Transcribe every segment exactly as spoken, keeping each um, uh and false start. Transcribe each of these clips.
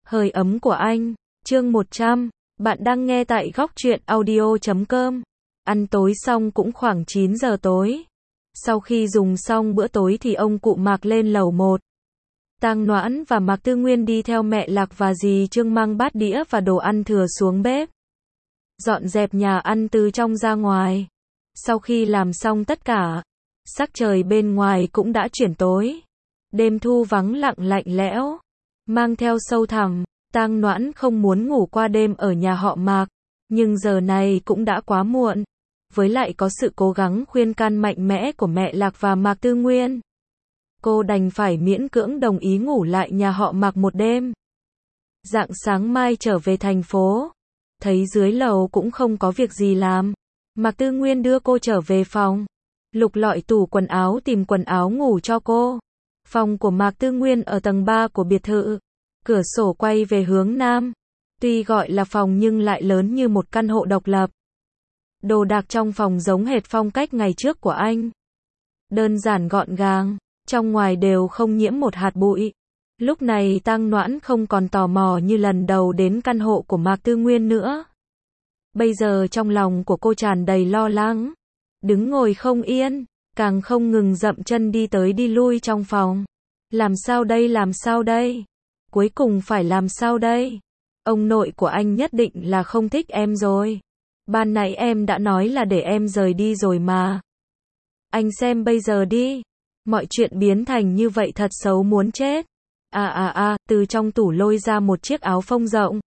Hơi ấm của anh, chương một trăm, bạn đang nghe tại góc truyện audio chấm com. Ăn tối xong cũng khoảng chín giờ tối. Sau khi dùng xong bữa tối thì ông cụ Mạc lên lầu một. Tang Noãn và Mạc Tư Nguyên đi theo mẹ Lạc và dì Trương mang bát đĩa và đồ ăn thừa xuống bếp. Dọn dẹp nhà ăn từ trong ra ngoài. Sau khi làm xong tất cả, sắc trời bên ngoài cũng đã chuyển tối. Đêm thu vắng lặng lạnh lẽo, mang theo sâu thẳm. Tang Noãn không muốn ngủ qua đêm ở nhà họ Mạc, nhưng giờ này cũng đã quá muộn. Với lại có sự cố gắng khuyên can mạnh mẽ của mẹ Lạc và Mạc Tư Nguyên, cô đành phải miễn cưỡng đồng ý ngủ lại nhà họ Mạc một đêm. Rạng sáng mai trở về thành phố, thấy dưới lầu cũng không có việc gì làm, Mạc Tư Nguyên đưa cô trở về phòng, lục lọi tủ quần áo tìm quần áo ngủ cho cô. Phòng của Mạc Tư Nguyên ở tầng ba của biệt thự, cửa sổ quay về hướng nam. Tuy gọi là phòng nhưng lại lớn như một căn hộ độc lập. Đồ đạc trong phòng giống hệt phong cách ngày trước của anh. Đơn giản gọn gàng, trong ngoài đều không nhiễm một hạt bụi. Lúc này Tang Noãn không còn tò mò như lần đầu đến căn hộ của Mạc Tư Nguyên nữa. Bây giờ trong lòng của cô tràn đầy lo lắng, đứng ngồi không yên, càng không ngừng dậm chân đi tới đi lui trong phòng. Làm sao đây, làm sao đây? Cuối cùng phải làm sao đây? Ông nội của anh nhất định là không thích em rồi. Ban nãy em đã nói là để em rời đi rồi mà. Anh xem bây giờ đi. Mọi chuyện biến thành như vậy thật xấu muốn chết. À à à, từ trong tủ lôi ra một chiếc áo phông rộng.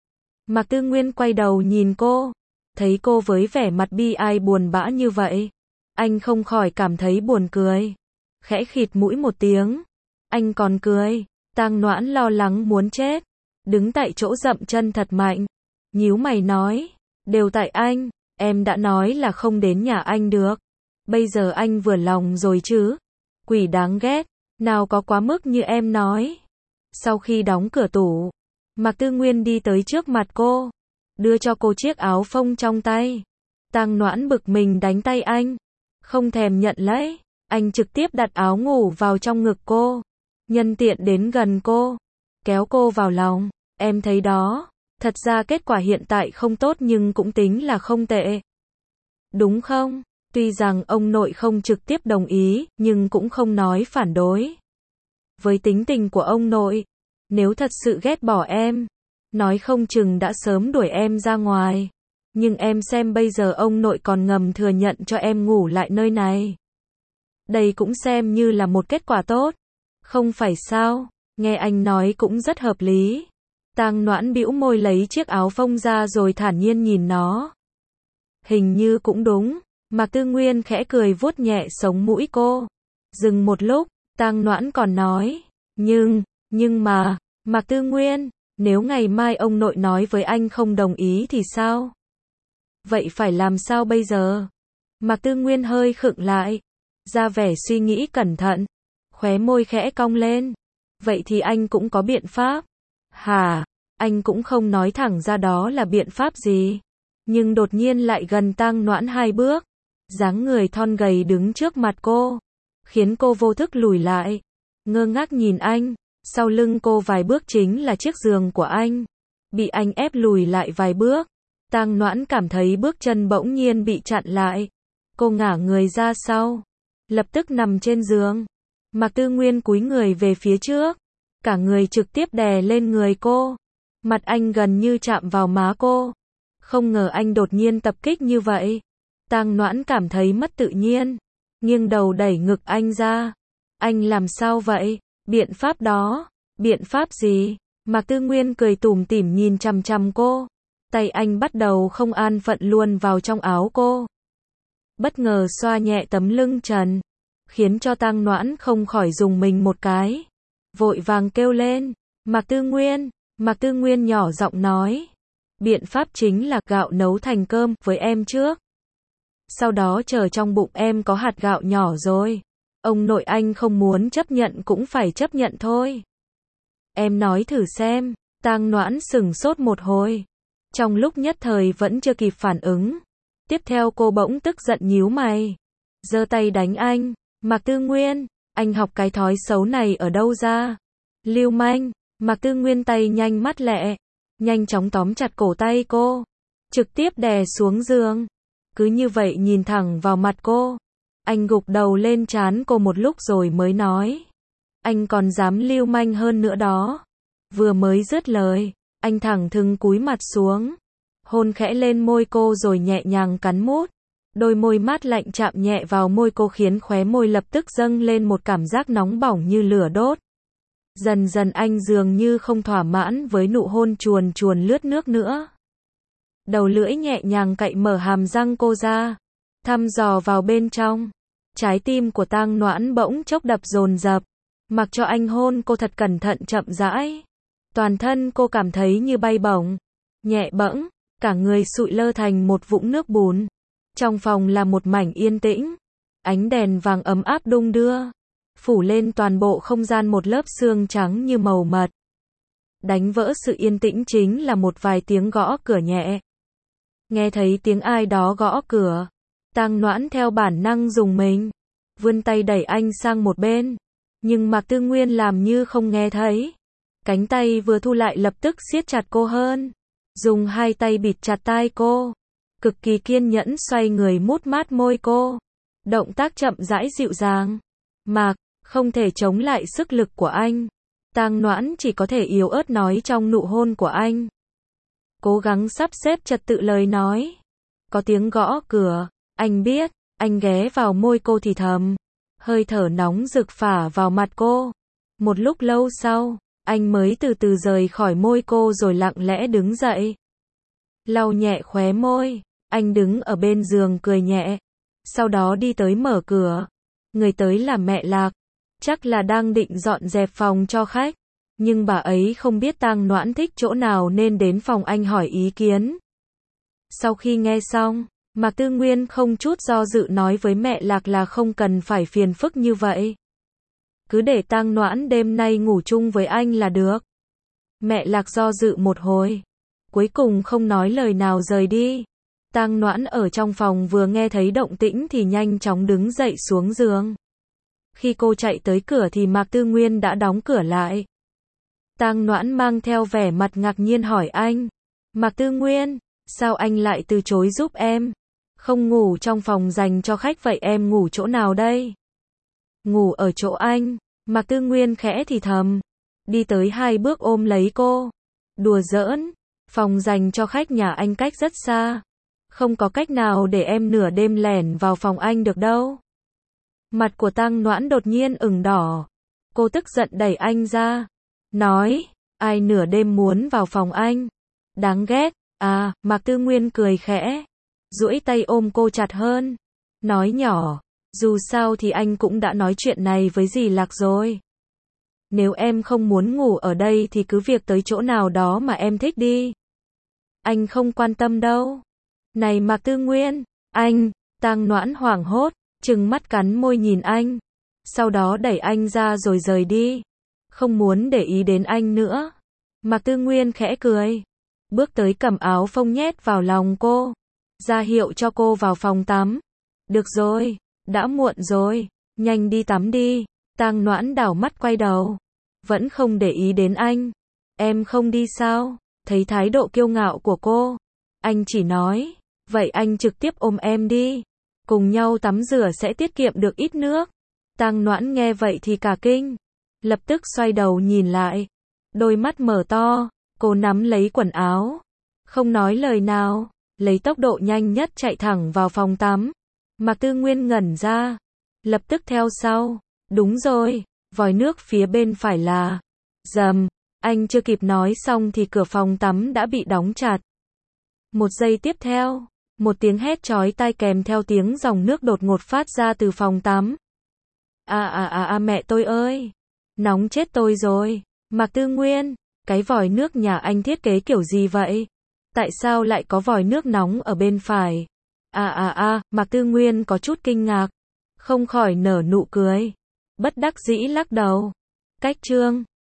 Mạc Tư Nguyên quay đầu nhìn cô. Thấy cô với vẻ mặt bi ai buồn bã như vậy, anh không khỏi cảm thấy buồn cười. Khẽ khịt mũi một tiếng. Anh còn cười. Tang Noãn lo lắng muốn chết, đứng tại chỗ dậm chân thật mạnh, nhíu mày nói, đều tại anh, em đã nói là không đến nhà anh được. Bây giờ anh vừa lòng rồi chứ? Quỷ đáng ghét, nào có quá mức như em nói. Sau khi đóng cửa tủ, Mạc Tư Nguyên đi tới trước mặt cô, đưa cho cô chiếc áo phông trong tay. Tang Noãn bực mình đánh tay anh, không thèm nhận lấy. Anh trực tiếp đặt áo ngủ vào trong ngực cô, nhân tiện đến gần cô, kéo cô vào lòng. Em thấy đó, thật ra kết quả hiện tại không tốt nhưng cũng tính là không tệ. Đúng không? Tuy rằng ông nội không trực tiếp đồng ý, nhưng cũng không nói phản đối. Với tính tình của ông nội, nếu thật sự ghét bỏ em, nói không chừng đã sớm đuổi em ra ngoài. Nhưng em xem bây giờ ông nội còn ngầm thừa nhận cho em ngủ lại nơi này. Đây cũng xem như là một kết quả tốt. Không phải sao? Nghe anh nói cũng rất hợp lý. Tang Noãn bĩu môi lấy chiếc áo phông ra rồi thản nhiên nhìn nó. Hình như cũng đúng. Mạc Tư Nguyên khẽ cười vuốt nhẹ sống mũi cô. Dừng một lúc, Tang Noãn còn nói, nhưng, nhưng mà, Mạc Tư Nguyên, nếu ngày mai ông nội nói với anh không đồng ý thì sao? Vậy phải làm sao bây giờ? Mạc Tư Nguyên hơi khựng lại, ra vẻ suy nghĩ cẩn thận, khóe môi khẽ cong lên. Vậy thì anh cũng có biện pháp. Hả? Anh cũng không nói thẳng ra đó là biện pháp gì. Nhưng đột nhiên lại gần Tang Noãn hai bước. Dáng người thon gầy đứng trước mặt cô, khiến cô vô thức lùi lại, ngơ ngác nhìn anh. Sau lưng cô vài bước chính là chiếc giường của anh. Bị anh ép lùi lại vài bước, Tang Noãn cảm thấy bước chân bỗng nhiên bị chặn lại. Cô ngả người ra sau, lập tức nằm trên giường. Mạc Tư Nguyên cúi người về phía trước, cả người trực tiếp đè lên người cô. Mặt anh gần như chạm vào má cô. Không ngờ anh đột nhiên tập kích như vậy. Tang Noãn cảm thấy mất tự nhiên, nghiêng đầu đẩy ngực anh ra. Anh làm sao vậy? Biện pháp đó? Biện pháp gì? Mạc Tư Nguyên cười tủm tỉm nhìn chằm chằm cô. Tay anh bắt đầu không an phận luồn vào trong áo cô. Bất ngờ xoa nhẹ tấm lưng trần, khiến cho Tang Noãn không khỏi rùng mình một cái. Vội vàng kêu lên, Mạc Tư Nguyên. Mạc Tư Nguyên nhỏ giọng nói, biện pháp chính là gạo nấu thành cơm với em trước. Sau đó chờ trong bụng em có hạt gạo nhỏ rồi, ông nội anh không muốn chấp nhận cũng phải chấp nhận thôi. Em nói thử xem. Tang Noãn sững sốt một hồi, trong lúc nhất thời vẫn chưa kịp phản ứng. Tiếp theo cô bỗng tức giận nhíu mày, giơ tay đánh anh. Mạc Tư Nguyên, anh học cái thói xấu này ở đâu ra? Lưu manh. Mạc Tư Nguyên tay nhanh mắt lẹ, nhanh chóng tóm chặt cổ tay cô, trực tiếp đè xuống giường. Cứ như vậy nhìn thẳng vào mặt cô. Anh gục đầu lên trán cô một lúc rồi mới nói. Anh còn dám lưu manh hơn nữa đó. Vừa mới dứt lời, anh thẳng thừng cúi mặt xuống, hôn khẽ lên môi cô rồi nhẹ nhàng cắn mút. Đôi môi mát lạnh chạm nhẹ vào môi cô khiến khóe môi lập tức dâng lên một cảm giác nóng bỏng như lửa đốt. Dần dần anh dường như không thỏa mãn với nụ hôn chuồn chuồn lướt nước nữa. Đầu lưỡi nhẹ nhàng cạy mở hàm răng cô ra, thăm dò vào bên trong. Trái tim của Tang Noãn bỗng chốc đập dồn dập, mặc cho anh hôn cô thật cẩn thận chậm rãi. Toàn thân cô cảm thấy như bay bổng, nhẹ bẫng, cả người sụi lơ thành một vũng nước bùn. Trong phòng là một mảnh yên tĩnh, ánh đèn vàng ấm áp đung đưa, phủ lên toàn bộ không gian một lớp sương trắng như màu mật. Đánh vỡ sự yên tĩnh chính là một vài tiếng gõ cửa nhẹ. Nghe thấy tiếng ai đó gõ cửa, Tang Noãn theo bản năng rùng mình, vươn tay đẩy anh sang một bên, nhưng Mạc Tư Nguyên làm như không nghe thấy. Cánh tay vừa thu lại lập tức siết chặt cô hơn, dùng hai tay bịt chặt tai cô, cực kỳ kiên nhẫn xoay người mút mát môi cô. Động tác chậm rãi dịu dàng. Mạc, không thể chống lại sức lực của anh. Tang Noãn chỉ có thể yếu ớt nói trong nụ hôn của anh. Cố gắng sắp xếp trật tự lời nói. Có tiếng gõ cửa, anh biết, anh ghé vào môi cô thì thầm. Hơi thở nóng rực phả vào mặt cô. Một lúc lâu sau, anh mới từ từ rời khỏi môi cô rồi lặng lẽ đứng dậy. Lau nhẹ khóe môi, anh đứng ở bên giường cười nhẹ. Sau đó đi tới mở cửa. Người tới là mẹ Lạc, chắc là đang định dọn dẹp phòng cho khách. Nhưng bà ấy không biết Tang Noãn thích chỗ nào nên đến phòng anh hỏi ý kiến. Sau khi nghe xong, Mạc Tư Nguyên không chút do dự nói với mẹ Lạc là không cần phải phiền phức như vậy. Cứ để Tang Noãn đêm nay ngủ chung với anh là được. Mẹ Lạc do dự một hồi, cuối cùng không nói lời nào rời đi. Tang Noãn ở trong phòng vừa nghe thấy động tĩnh thì nhanh chóng đứng dậy xuống giường. Khi cô chạy tới cửa thì Mạc Tư Nguyên đã đóng cửa lại. Tang Noãn mang theo vẻ mặt ngạc nhiên hỏi anh. Mạc Tư Nguyên, sao anh lại từ chối giúp em? Không ngủ trong phòng dành cho khách vậy em ngủ chỗ nào đây? Ngủ ở chỗ anh. Mạc Tư Nguyên khẽ thì thầm. Đi tới hai bước ôm lấy cô. Đùa giỡn, phòng dành cho khách nhà anh cách rất xa. Không có cách nào để em nửa đêm lẻn vào phòng anh được đâu. Mặt của Tang Noãn đột nhiên ửng đỏ. Cô tức giận đẩy anh ra. Nói, ai nửa đêm muốn vào phòng anh? Đáng ghét. À, Mạc Tư Nguyên cười khẽ, duỗi tay ôm cô chặt hơn. Nói nhỏ, dù sao thì anh cũng đã nói chuyện này với dì Lạc rồi. Nếu em không muốn ngủ ở đây thì cứ việc tới chỗ nào đó mà em thích đi. Anh không quan tâm đâu. Này Mạc Tư Nguyên, anh, Tang Noãn hoảng hốt, trừng mắt cắn môi nhìn anh. Sau đó đẩy anh ra rồi rời đi. Không muốn để ý đến anh nữa. Mạc Tư Nguyên khẽ cười. Bước tới cầm áo phông nhét vào lòng cô. Ra hiệu cho cô vào phòng tắm. Được rồi, đã muộn rồi. Nhanh đi tắm đi. Tang Noãn đảo mắt quay đầu. Vẫn không để ý đến anh. Em không đi sao? Thấy thái độ kiêu ngạo của cô. Anh chỉ nói. Vậy anh trực tiếp ôm em đi. Cùng nhau tắm rửa sẽ tiết kiệm được ít nước. Tang Noãn nghe vậy thì cả kinh. Lập tức xoay đầu nhìn lại. Đôi mắt mở to. Cô nắm lấy quần áo. Không nói lời nào. Lấy tốc độ nhanh nhất chạy thẳng vào phòng tắm. Mạc Tư Nguyên ngẩn ra. Lập tức theo sau. Đúng rồi. Vòi nước phía bên phải là. Dầm. Anh chưa kịp nói xong thì cửa phòng tắm đã bị đóng chặt. Một giây tiếp theo. Một tiếng hét chói tai kèm theo tiếng dòng nước đột ngột phát ra từ phòng tắm. À à à à mẹ tôi ơi. Nóng chết tôi rồi. Mạc Tư Nguyên, cái vòi nước nhà anh thiết kế kiểu gì vậy? Tại sao lại có vòi nước nóng ở bên phải? À à à, Mạc Tư Nguyên có chút kinh ngạc. Không khỏi nở nụ cười. Bất đắc dĩ lắc đầu. Cách chương